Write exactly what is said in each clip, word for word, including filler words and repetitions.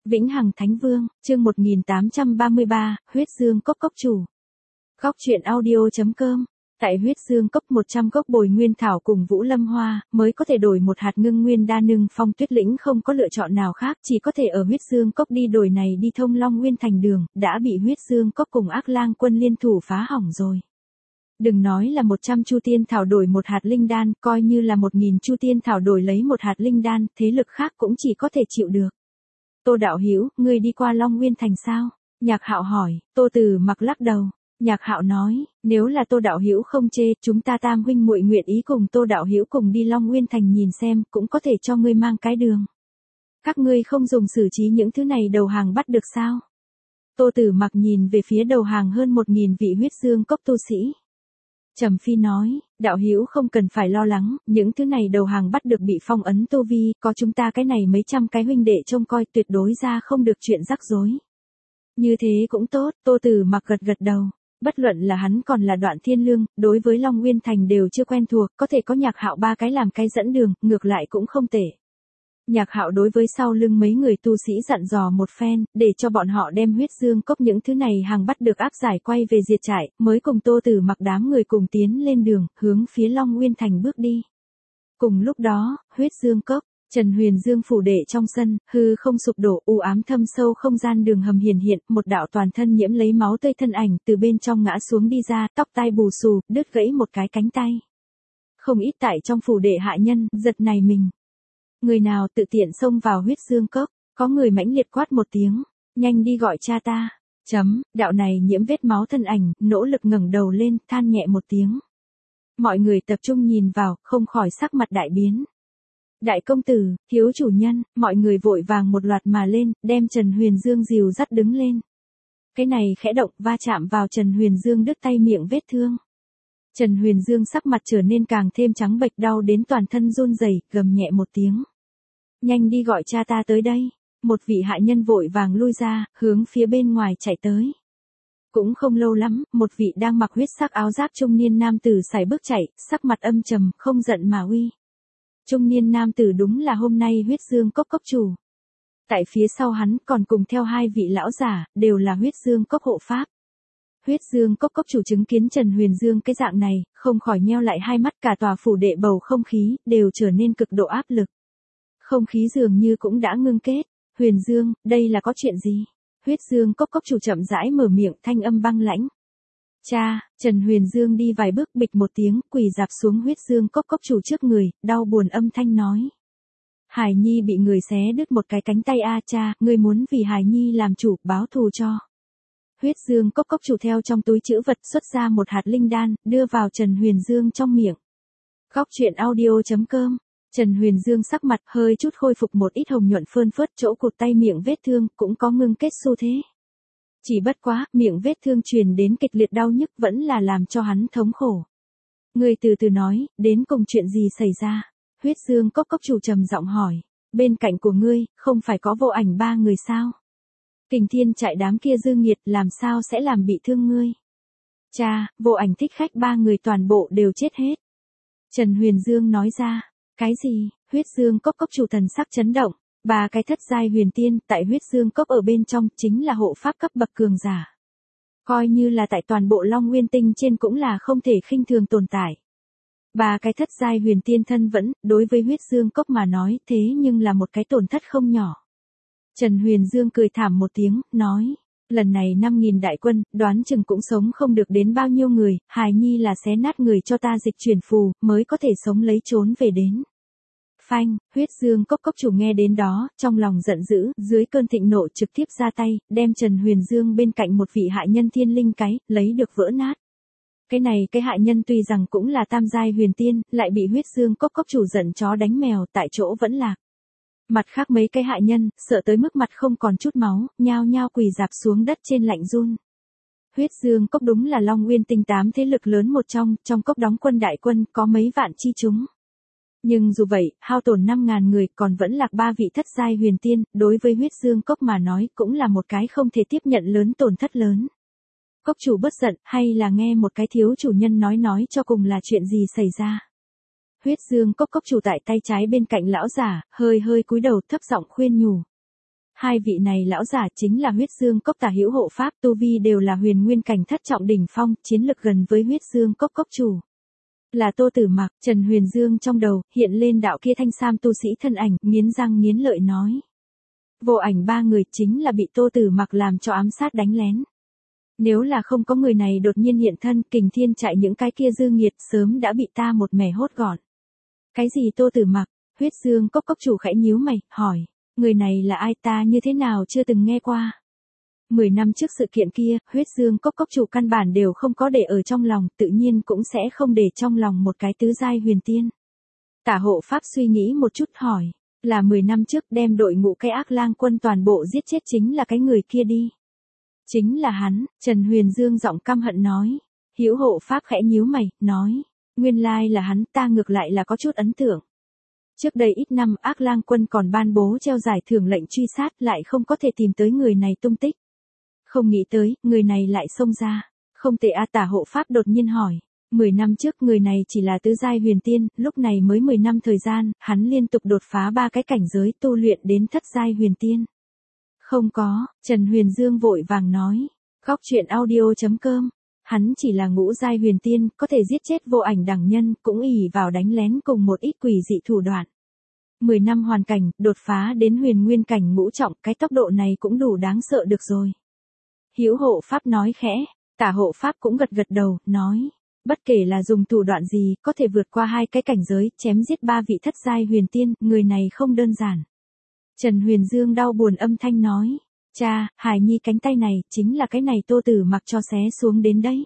Vĩnh Hằng Thánh Vương, chương một nghìn tám trăm ba mươi ba, huyết dương cốc cốc chủ. Góc truyện audio chấm com. Tại huyết dương cốc một trăm gốc bồi nguyên thảo cùng vũ lâm hoa, mới có thể đổi một hạt ngưng nguyên đa nưng phong tuyết lĩnh không có lựa chọn nào khác, chỉ có thể ở huyết dương cốc đi đổi này đi thông Long Nguyên thành đường, đã bị huyết dương cốc cùng ác lang quân liên thủ phá hỏng rồi. Đừng nói là một trăm chu tiên thảo đổi một hạt linh đan, coi như là một nghìn chu tiên thảo đổi lấy một hạt linh đan, thế lực khác cũng chỉ có thể chịu được. Tô đạo hữu, ngươi đi qua Long Nguyên thành sao? Nhạc Hạo hỏi. Tô Từ Mặc lắc đầu. Nhạc Hạo nói, nếu là Tô đạo hữu không chê, chúng ta tam huynh muội nguyện ý cùng Tô đạo hữu cùng đi Long Nguyên thành nhìn xem, cũng có thể cho ngươi mang cái đường. Các ngươi không dùng xử trí những thứ này đầu hàng bắt được sao? Tô Tử Mặc nhìn về phía đầu hàng hơn một nghìn vị huyết dương cốc tu sĩ. Trầm Phi nói, đạo hữu không cần phải lo lắng, những thứ này đầu hàng bắt được bị phong ấn tu vi, có chúng ta cái này mấy trăm cái huynh đệ trông coi tuyệt đối ra không được chuyện rắc rối. Như thế cũng tốt, Tô Tử Mặc gật gật đầu. Bất luận là hắn còn là Đoạn Thiên Lương, đối với Long Nguyên thành đều chưa quen thuộc, có thể có Nhạc Hạo ba cái làm cái dẫn đường, ngược lại cũng không tệ. Nhạc Hạo đối với sau lưng mấy người tu sĩ dặn dò một phen, để cho bọn họ đem huyết dương cốc những thứ này hàng bắt được áp giải quay về diệt trại, mới cùng Tô Tử Mặc đám người cùng tiến lên đường, hướng phía Long Nguyên thành bước đi. Cùng lúc đó, huyết dương cốc, Trần Huyền Dương phủ đệ trong sân, hư không sụp đổ, u ám thâm sâu không gian đường hầm hiển hiện, một đạo toàn thân nhiễm lấy máu tươi thân ảnh từ bên trong ngã xuống đi ra, tóc tai bù xù, đứt gãy một cái cánh tay. Không ít tại trong phủ đệ hạ nhân, giật nảy mình. Người nào tự tiện xông vào huyết dương cốc, có người mãnh liệt quát một tiếng, nhanh đi gọi cha ta. Chấm, đạo này nhiễm vết máu thân ảnh, nỗ lực ngẩng đầu lên, than nhẹ một tiếng. Mọi người tập trung nhìn vào, không khỏi sắc mặt đại biến. Đại công tử, thiếu chủ nhân, mọi người vội vàng một loạt mà lên, đem Trần Huyền Dương dìu dắt đứng lên. Cái này khẽ động va chạm vào Trần Huyền Dương đứt tay miệng vết thương. Trần Huyền Dương sắc mặt trở nên càng thêm trắng bệch đau đến toàn thân run rẩy, gầm nhẹ một tiếng. Nhanh đi gọi cha ta tới đây. Một vị hạ nhân vội vàng lui ra, hướng phía bên ngoài chạy tới. Cũng không lâu lắm, một vị đang mặc huyết sắc áo giáp trung niên nam tử sải bước chạy, sắc mặt âm trầm, không giận mà uy. Trung niên nam tử đúng là hôm nay huyết dương cốc cốc chủ. Tại phía sau hắn còn cùng theo hai vị lão giả, đều là huyết dương cốc hộ pháp. Huyết dương cốc cốc chủ chứng kiến Trần Huyền Dương cái dạng này, không khỏi nheo lại hai mắt, cả tòa phủ đệ bầu không khí, đều trở nên cực độ áp lực. Không khí dường như cũng đã ngưng kết. Huyền Dương, đây là có chuyện gì? Huyết dương cốc cốc chủ chậm rãi mở miệng, thanh âm băng lãnh. Cha, Trần Huyền Dương đi vài bước, bịch một tiếng, quỳ dạp xuống huyết dương cốc cốc chủ trước người, đau buồn âm thanh nói. Hải Nhi bị người xé đứt một cái cánh tay a cha, ngươi muốn vì Hải Nhi làm chủ, báo thù cho. Huyết dương cốc cốc chủ theo trong túi trữ vật xuất ra một hạt linh đan, đưa vào Trần Huyền Dương trong miệng. Góc truyện audio chấm com. Trần Huyền Dương sắc mặt hơi chút khôi phục một ít hồng nhuận phơn phớt, chỗ cụt tay miệng vết thương cũng có ngưng kết xu thế. Chỉ bất quá, miệng vết thương truyền đến kịch liệt đau nhức vẫn là làm cho hắn thống khổ. Người từ từ nói, đến cùng chuyện gì xảy ra? Huyết dương cốc cốc chủ trầm giọng hỏi. Bên cạnh của ngươi, không phải có vô ảnh ba người sao? Kình Thiên trại đám kia dư nghiệt làm sao sẽ làm bị thương ngươi? Cha, vô ảnh thích khách ba người toàn bộ đều chết hết. Trần Huyền Dương nói ra. Cái gì? Huyết dương cốc cốc chủ thần sắc chấn động. Ba cái thất giai huyền tiên, tại huyết dương cốc ở bên trong, chính là hộ pháp cấp bậc cường giả. Coi như là tại toàn bộ Long Nguyên tinh trên cũng là không thể khinh thường tồn tại. Ba cái thất giai huyền tiên thân vẫn, đối với huyết dương cốc mà nói, thế nhưng là một cái tổn thất không nhỏ. Trần Huyền Dương cười thảm một tiếng, nói. Lần này năm nghìn đại quân, đoán chừng cũng sống không được đến bao nhiêu người, Hải Nhi là xé nát người cho ta dịch chuyển phù, mới có thể sống lấy trốn về đến. Phanh, huyết dương cốc cốc chủ nghe đến đó, trong lòng giận dữ, dưới cơn thịnh nộ trực tiếp ra tay, đem Trần Huyền Dương bên cạnh một vị hạ nhân thiên linh cái, lấy được vỡ nát. Cái này cái hạ nhân tuy rằng cũng là tam giai huyền tiên, lại bị huyết dương cốc cốc chủ giận chó đánh mèo, tại chỗ vẫn lạc. Mặt khác mấy cái hạ nhân, sợ tới mức mặt không còn chút máu, nhao nhao quỳ dạp xuống đất trên lạnh run. Huyết dương cốc đúng là Long Nguyên tinh tám thế lực lớn một trong, trong cốc đóng quân đại quân, có mấy vạn chi chúng. Nhưng dù vậy, hao tổn năm ngàn người, còn vẫn lạc ba vị thất giai huyền tiên, đối với huyết dương cốc mà nói, cũng là một cái không thể tiếp nhận lớn tổn thất lớn. Cốc chủ bất giận, hay là nghe một cái thiếu chủ nhân nói nói cho cùng là chuyện gì xảy ra. Huyết dương cốc cốc chủ tại tay trái bên cạnh lão giả, hơi hơi cúi đầu thấp giọng khuyên nhủ. Hai vị này lão giả chính là Huyết Dương Cốc Tả Hữu hộ pháp, tu vi đều là huyền nguyên cảnh thất trọng đỉnh phong, chiến lực gần với Huyết Dương Cốc cốc chủ. Là Tô Tử Mặc. Trần Huyền Dương trong đầu hiện lên đạo kia thanh sam tu sĩ thân ảnh, nghiến răng nghiến lợi nói. Vô Ảnh ba người chính là bị Tô Tử Mặc làm cho ám sát đánh lén. Nếu là không có người này đột nhiên hiện thân, Kình Thiên chạy những cái kia dư nghiệt sớm đã bị ta một mẻ hốt gọn. Cái gì Tô Tử Mặc? Huyết Dương Cốc cốc chủ khẽ nhíu mày, hỏi. Người này là ai, ta như thế nào chưa từng nghe qua. Mười năm trước sự kiện kia, Huyết Dương Cốc cốc chủ căn bản đều không có để ở trong lòng, tự nhiên cũng sẽ không để trong lòng một cái tứ giai huyền tiên. Tả hộ pháp suy nghĩ một chút hỏi, là mười năm trước đem đội ngũ cái ác lang quân toàn bộ giết chết chính là cái người kia đi. Chính là hắn. Trần Huyền Dương giọng căm hận nói. Hữu hộ pháp khẽ nhíu mày, nói, nguyên lai là hắn, ta ngược lại là có chút ấn tượng. Trước đây ít năm ác lang quân còn ban bố treo giải thưởng lệnh truy sát, lại không có thể tìm tới người này tung tích. Không nghĩ tới, người này lại xông ra. Không tệ a. Tả hộ pháp đột nhiên hỏi. Mười năm trước người này chỉ là tứ giai huyền tiên, lúc này mới mười năm thời gian, hắn liên tục đột phá ba cái cảnh giới tu luyện đến thất giai huyền tiên. Không có. Trần Huyền Dương vội vàng nói. Góc truyện audio chấm com. Hắn chỉ là ngũ giai huyền tiên, có thể giết chết Vô Ảnh đẳng nhân, cũng ỷ vào đánh lén cùng một ít quỷ dị thủ đoạn. Mười năm hoàn cảnh, đột phá đến huyền nguyên cảnh ngũ trọng, cái tốc độ này cũng đủ đáng sợ được rồi. Hữu hộ pháp nói khẽ, Tả hộ pháp cũng gật gật đầu, nói. Bất kể là dùng thủ đoạn gì, có thể vượt qua hai cái cảnh giới, chém giết ba vị thất giai huyền tiên, người này không đơn giản. Trần Huyền Dương đau buồn âm thanh nói. Cha, Hải Nhi cánh tay này, chính là cái này Tô Tử Mặc cho xé xuống đến đấy.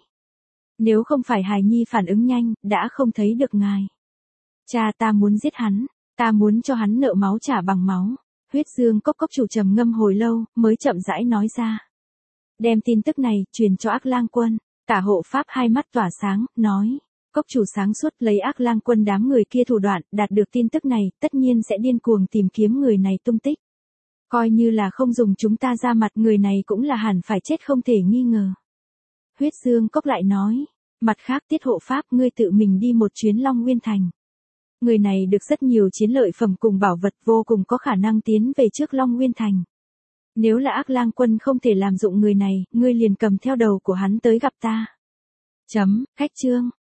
Nếu không phải Hải Nhi phản ứng nhanh, đã không thấy được ngài. Cha, ta muốn giết hắn, ta muốn cho hắn nợ máu trả bằng máu. Huyết Dương Cốc cốc chủ trầm ngâm hồi lâu, mới chậm rãi nói ra. Đem tin tức này, truyền cho ác lang quân. Tả hộ pháp hai mắt tỏa sáng, nói. Cốc chủ sáng suốt lấy ác lang quân đám người kia thủ đoạn, đạt được tin tức này, tất nhiên sẽ điên cuồng tìm kiếm người này tung tích. Coi như là không dùng chúng ta ra mặt, người này cũng là hẳn phải chết không thể nghi ngờ. Huyết Dương Cốc lại nói. Mặt khác Tiết hộ pháp, ngươi tự mình đi một chuyến Long Nguyên Thành. Người này được rất nhiều chiến lợi phẩm cùng bảo vật, vô cùng có khả năng tiến về trước Long Nguyên Thành. Nếu là ác lang quân không thể làm dụng người này, ngươi liền cầm theo đầu của hắn tới gặp ta. Chấm, khách chương.